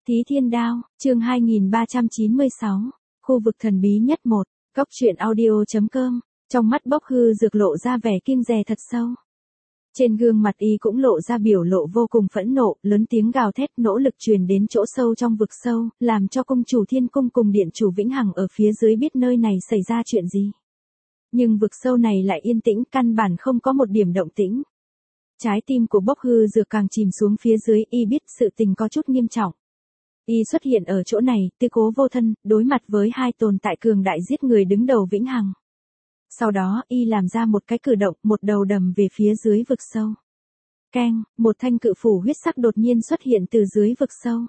Thí Thiên Đao, chương 2396, khu vực thần bí nhất 1, Cốc truyện audio.com, trong mắt Bốc Hư Dược lộ ra vẻ kiêng dè thật sâu. Trên gương mặt y cũng lộ ra biểu lộ vô cùng phẫn nộ, lớn tiếng gào thét nỗ lực truyền đến chỗ sâu trong vực sâu, làm cho cung chủ Thiên Cung cùng điện chủ Vĩnh Hằng ở phía dưới biết nơi này xảy ra chuyện gì. Nhưng vực sâu này lại yên tĩnh, căn bản không có một điểm động tĩnh. Trái tim của Bốc Hư Dược càng chìm xuống phía dưới, y biết sự tình có chút nghiêm trọng. Y xuất hiện ở chỗ này, tư cố vô thân, đối mặt với hai tồn tại cường đại giết người đứng đầu Vĩnh Hằng. Sau đó, y làm ra một cái cử động, một đầu đầm về phía dưới vực sâu. Keng, một thanh cự phủ huyết sắc đột nhiên xuất hiện từ dưới vực sâu.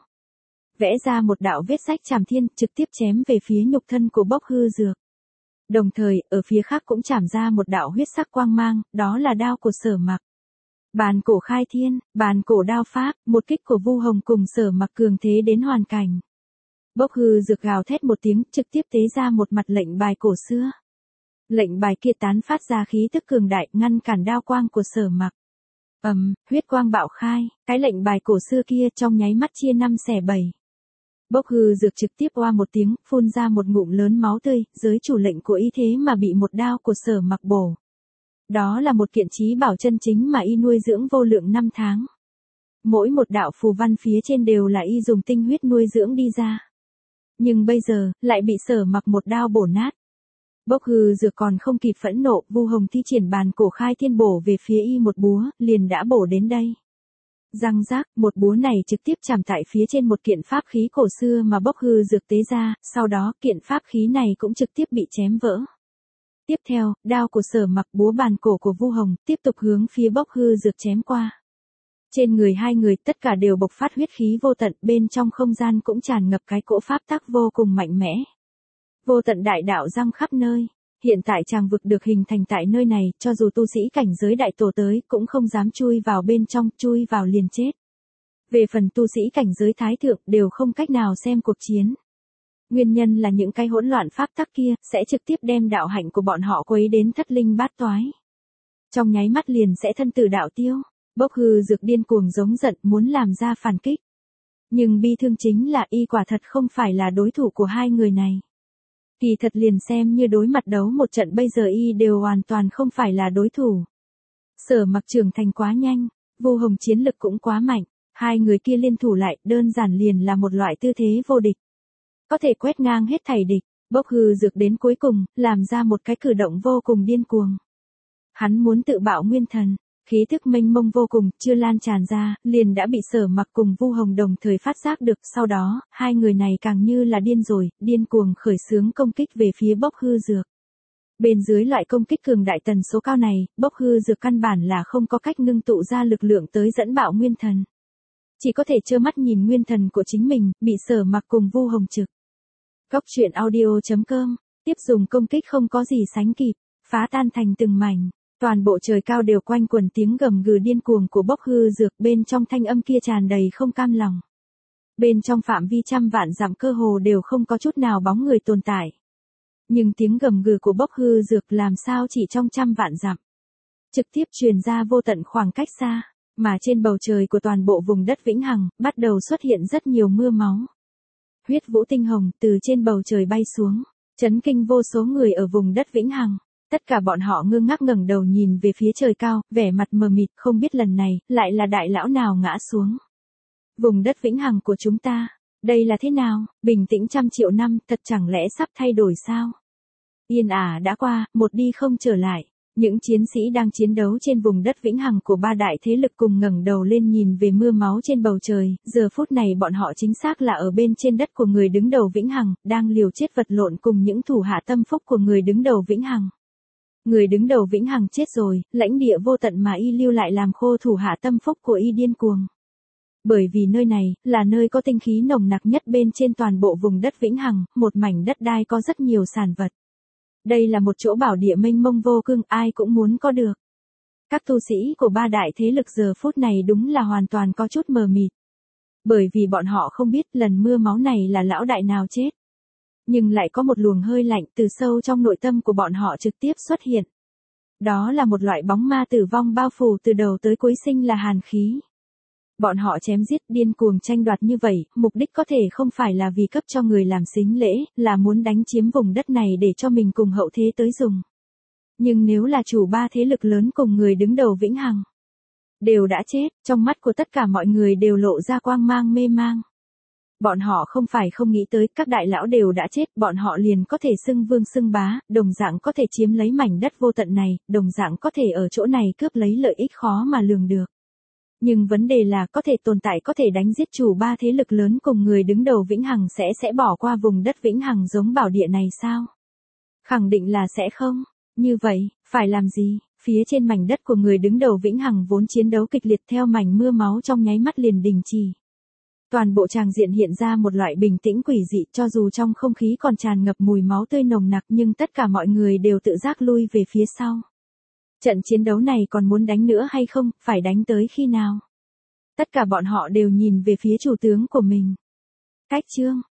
Vẽ ra một đạo vết rách chảm thiên, trực tiếp chém về phía nhục thân của Bốc Hư Dược. Đồng thời, ở phía khác cũng chảm ra một đạo huyết sắc quang mang, đó là đao của Sở Mặc. Bàn cổ khai thiên, bàn cổ đao pháp, một kích của Vu Hồng cùng Sở Mặc cường thế đến hoàn cảnh. Bốc Hư Dược gào thét một tiếng, trực tiếp tế ra một mặt lệnh bài cổ xưa. Lệnh bài kia tán phát ra khí tức cường đại, ngăn cản đao quang của Sở Mặc. Huyết quang bạo khai, cái lệnh bài cổ xưa kia trong nháy mắt chia 5 xẻ 7. Bốc Hư Dược trực tiếp oa một tiếng, phun ra một ngụm lớn máu tươi, giới chủ lệnh của y thế mà bị một đao của Sở Mặc bổ. Đó là một kiện chí bảo chân chính mà y nuôi dưỡng vô lượng năm tháng. Mỗi một đạo phù văn phía trên đều là y dùng tinh huyết nuôi dưỡng đi ra. Nhưng bây giờ, lại bị Sở Mặc một đao bổ nát. Bốc Hư Dược còn không kịp phẫn nộ, Vu Hồng thi triển bàn cổ khai thiên bổ về phía y một búa, liền đã bổ đến đây. Răng rác, một búa này trực tiếp chạm tại phía trên một kiện pháp khí cổ xưa mà Bốc Hư Dược tế ra, sau đó kiện pháp khí này cũng trực tiếp bị chém vỡ. Tiếp theo, đao của Sở Mặc búa bàn cổ của Vu Hồng tiếp tục hướng phía Bốc Hư Dược chém qua. Trên người hai người tất cả đều bộc phát huyết khí vô tận, bên trong không gian cũng tràn ngập cái cỗ pháp tắc vô cùng mạnh mẽ. Vô tận đại đạo giăng khắp nơi, hiện tại tràng vực được hình thành tại nơi này, cho dù tu sĩ cảnh giới đại tổ tới cũng không dám chui vào bên trong, chui vào liền chết. Về phần tu sĩ cảnh giới thái thượng đều không cách nào xem cuộc chiến. Nguyên nhân là những cái hỗn loạn pháp tắc kia sẽ trực tiếp đem đạo hạnh của bọn họ quấy đến thất linh bát toái. Trong nháy mắt liền sẽ thân tử đạo tiêu. Bốc Hư Dược điên cuồng giống giận muốn làm ra phản kích. Nhưng bi thương chính là y quả thật không phải là đối thủ của hai người này. Kỳ thật liền xem như đối mặt đấu một trận bây giờ y đều hoàn toàn không phải là đối thủ. Sở Mặc trưởng thành quá nhanh, Vu Hồng chiến lực cũng quá mạnh, hai người kia liên thủ lại đơn giản liền là một loại tư thế vô địch. Có thể quét ngang hết thảy địch, Bốc Hư Dược đến cuối cùng, làm ra một cái cử động vô cùng điên cuồng. Hắn muốn tự bạo nguyên thần, khí thức mênh mông vô cùng, chưa lan tràn ra, liền đã bị Sở Mặc cùng Vu Hồng đồng thời phát giác được, sau đó, hai người này càng như là điên rồi, điên cuồng khởi xướng công kích về phía Bốc Hư Dược. Bên dưới loại công kích cường đại tần số cao này, Bốc Hư Dược căn bản là không có cách ngưng tụ ra lực lượng tới dẫn bạo nguyên thần. Chỉ có thể trơ mắt nhìn nguyên thần của chính mình, bị Sở Mặc cùng Vu Hồng trực. Cốc truyện audio.com, tiếp dùng công kích không có gì sánh kịp, phá tan thành từng mảnh. Toàn bộ trời cao đều quanh quẩn tiếng gầm gừ điên cuồng của Bốc Hư Dược, bên trong thanh âm kia tràn đầy không cam lòng. Bên trong phạm vi trăm vạn dặm cơ hồ đều không có chút nào bóng người tồn tại. Nhưng tiếng gầm gừ của Bốc Hư Dược làm sao chỉ trong trăm vạn dặm. Trực tiếp truyền ra vô tận khoảng cách xa, mà trên bầu trời của toàn bộ vùng đất Vĩnh Hằng, bắt đầu xuất hiện rất nhiều mưa máu. Huyết vũ tinh hồng từ trên bầu trời bay xuống, chấn kinh vô số người ở vùng đất Vĩnh Hằng. Tất cả bọn họ ngơ ngác ngẩng đầu nhìn về phía trời cao, vẻ mặt mờ mịt, không biết lần này, lại là đại lão nào ngã xuống. Vùng đất Vĩnh Hằng của chúng ta, đây là thế nào, bình tĩnh trăm triệu năm, thật chẳng lẽ sắp thay đổi sao? Yên ả đã qua, một đi không trở lại. Những chiến sĩ đang chiến đấu trên vùng đất Vĩnh Hằng của ba đại thế lực cùng ngẩng đầu lên nhìn về mưa máu trên bầu trời, giờ phút này bọn họ chính xác là ở bên trên đất của người đứng đầu Vĩnh Hằng, đang liều chết vật lộn cùng những thủ hạ tâm phúc của người đứng đầu Vĩnh Hằng. Người đứng đầu Vĩnh Hằng chết rồi, lãnh địa vô tận mà y lưu lại làm khô thủ hạ tâm phúc của y điên cuồng. Bởi vì nơi này, là nơi có tinh khí nồng nặc nhất bên trên toàn bộ vùng đất Vĩnh Hằng, một mảnh đất đai có rất nhiều sản vật. Đây là một chỗ bảo địa mênh mông vô cương, ai cũng muốn có được. Các tu sĩ của ba đại thế lực giờ phút này đúng là hoàn toàn có chút mờ mịt. Bởi vì bọn họ không biết lần mưa máu này là lão đại nào chết. Nhưng lại có một luồng hơi lạnh từ sâu trong nội tâm của bọn họ trực tiếp xuất hiện. Đó là một loại bóng ma tử vong bao phủ từ đầu tới cuối, sinh là hàn khí. Bọn họ chém giết điên cuồng tranh đoạt như vậy, mục đích có thể không phải là vì cấp cho người làm sính lễ, là muốn đánh chiếm vùng đất này để cho mình cùng hậu thế tới dùng. Nhưng nếu là chủ ba thế lực lớn cùng người đứng đầu vĩnh hằng, đều đã chết, trong mắt của tất cả mọi người đều lộ ra quang mang mê mang. Bọn họ không phải không nghĩ tới, các đại lão đều đã chết, bọn họ liền có thể xưng vương xưng bá, đồng dạng có thể chiếm lấy mảnh đất vô tận này, đồng dạng có thể ở chỗ này cướp lấy lợi ích khó mà lường được. Nhưng vấn đề là có thể tồn tại có thể đánh giết chủ ba thế lực lớn cùng người đứng đầu vĩnh hằng sẽ bỏ qua vùng đất vĩnh hằng giống bảo địa này sao? Khẳng định là sẽ không. Như vậy, phải làm gì? Phía trên mảnh đất của người đứng đầu vĩnh hằng vốn chiến đấu kịch liệt theo mảnh mưa máu trong nháy mắt liền đình chỉ. Toàn bộ tràng diện hiện ra một loại bình tĩnh quỷ dị, cho dù trong không khí còn tràn ngập mùi máu tươi nồng nặc nhưng tất cả mọi người đều tự giác lui về phía sau. Trận chiến đấu này còn muốn đánh nữa hay không, phải đánh tới khi nào? Tất cả bọn họ đều nhìn về phía chủ tướng của mình. Cách chương